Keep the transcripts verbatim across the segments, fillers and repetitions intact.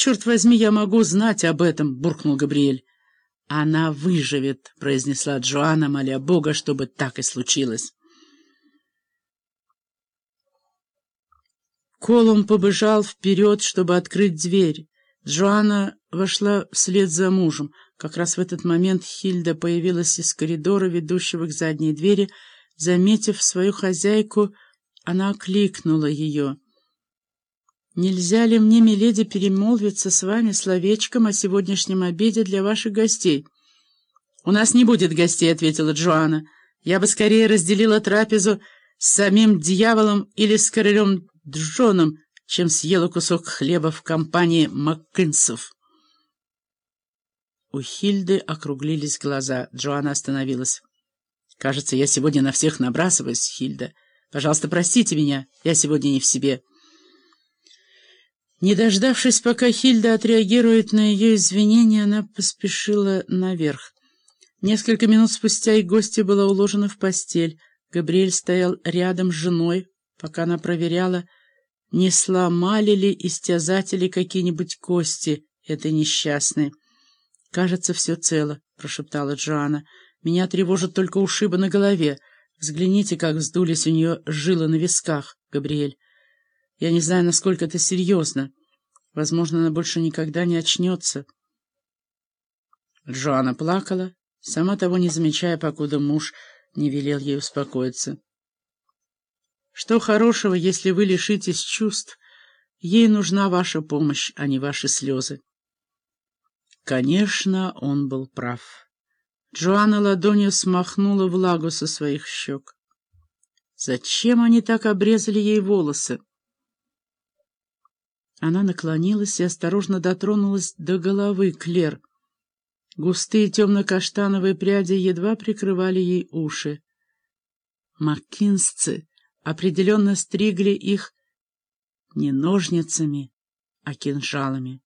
черт возьми, я могу знать об этом?» — буркнул Габриэль. «Она выживет», — произнесла Джоанна, моля Бога, чтобы так и случилось. Колум побежал вперед, чтобы открыть дверь. Джоанна вошла вслед за мужем. Как раз в этот момент Хильда появилась из коридора, ведущего к задней двери. Заметив свою хозяйку, она окликнула ее. «Нельзя ли мне, миледи, перемолвиться с вами словечком о сегодняшнем обеде для ваших гостей?» «У нас не будет гостей», — ответила Джоанна. «Я бы скорее разделила трапезу с самим дьяволом или с королем Джоном, чем съела кусок хлеба в компании Маккинсов». У Хильды округлились глаза. Джоанна остановилась. «Кажется, я сегодня на всех набрасываюсь, Хильда. Пожалуйста, простите меня, я сегодня не в себе». Не дождавшись, пока Хильда отреагирует на ее извинения, она поспешила наверх. Несколько минут спустя и гостья была уложена в постель. Габриэль стоял рядом с женой, пока она проверяла, не сломали ли истязатели какие-нибудь кости этой несчастной. «Кажется, все цело», — прошептала Джоанна. «Меня тревожат только ушибы на голове. Взгляните, как вздулись у нее жилы на висках, Габриэль. Я не знаю, насколько это серьезно. Возможно, она больше никогда не очнется». Джоанна плакала, сама того не замечая, покуда муж не велел ей успокоиться. «Что хорошего, если вы лишитесь чувств? Ей нужна ваша помощь, а не ваши слезы». Конечно, он был прав. Джоанна ладонью смахнула влагу со своих щек. Зачем они так обрезали ей волосы? Она наклонилась и осторожно дотронулась до головы Клер. Густые темно-каштановые пряди едва прикрывали ей уши. Маккинсцы определенно стригли их не ножницами, а кинжалами.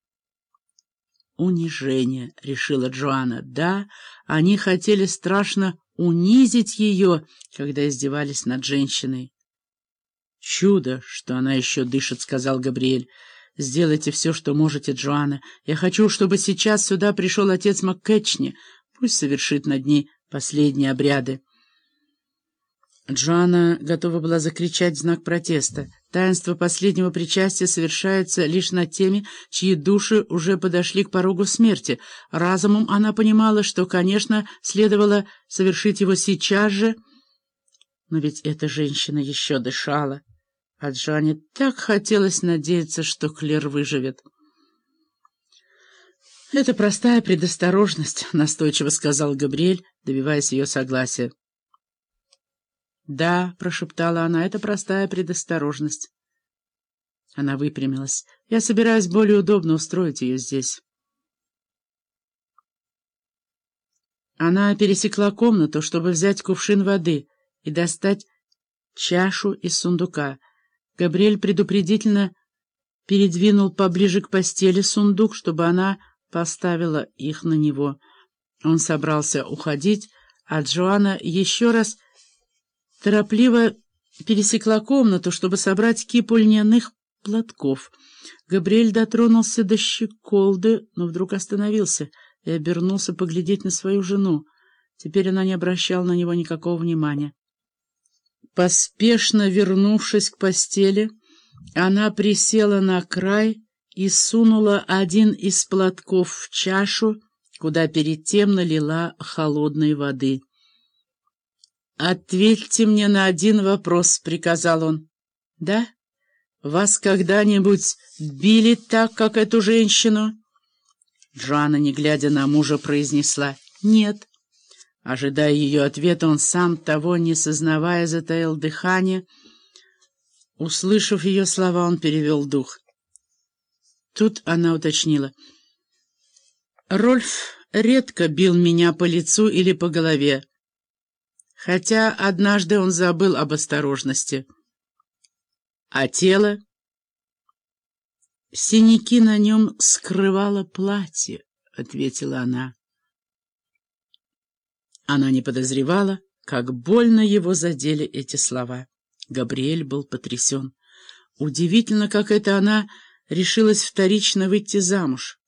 «Унижение», — решила Джоанна. «Да, они хотели страшно унизить ее, когда издевались над женщиной». «Чудо, что она еще дышит», — сказал Габриэль. «Сделайте все, что можете, Джоанна. Я хочу, чтобы сейчас сюда пришел отец Маккетчни. Пусть совершит над ней последние обряды». Джоанна готова была закричать в знак протеста. Таинство последнего причастия совершается лишь над теми, чьи души уже подошли к порогу смерти. Разумом она понимала, что, конечно, следовало совершить его сейчас же, но ведь эта женщина еще дышала. А Джоанне так хотелось надеяться, что Клер выживет. «Это простая предосторожность», — настойчиво сказал Габриэль, добиваясь ее согласия. «Да», — прошептала она, — «это простая предосторожность». Она выпрямилась. «Я собираюсь более удобно устроить ее здесь». Она пересекла комнату, чтобы взять кувшин воды и достать чашу из сундука. Габриэль предупредительно передвинул поближе к постели сундук, чтобы она поставила их на него. Он собрался уходить, а Джоанна еще раз торопливо пересекла комнату, чтобы собрать кипу льняных платков. Габриэль дотронулся до щеколды, но вдруг остановился и обернулся поглядеть на свою жену. Теперь она не обращала на него никакого внимания. Поспешно вернувшись к постели, она присела на край и сунула один из платков в чашу, куда перед тем налила холодной воды. «Ответьте мне на один вопрос», — приказал он. «Да? Вас когда-нибудь били так, как эту женщину?» Джоанна, не глядя на мужа, произнесла «нет». Ожидая ее ответа, он сам, того не сознавая, затаил дыхание. Услышав ее слова, он перевел дух. Тут она уточнила. «Рольф редко бил меня по лицу или по голове, хотя однажды он забыл об осторожности. А тело? Синяки на нем скрывало платье», — ответила она. Она не подозревала, как больно его задели эти слова. Габриэль был потрясен. Удивительно, как это она решилась вторично выйти замуж.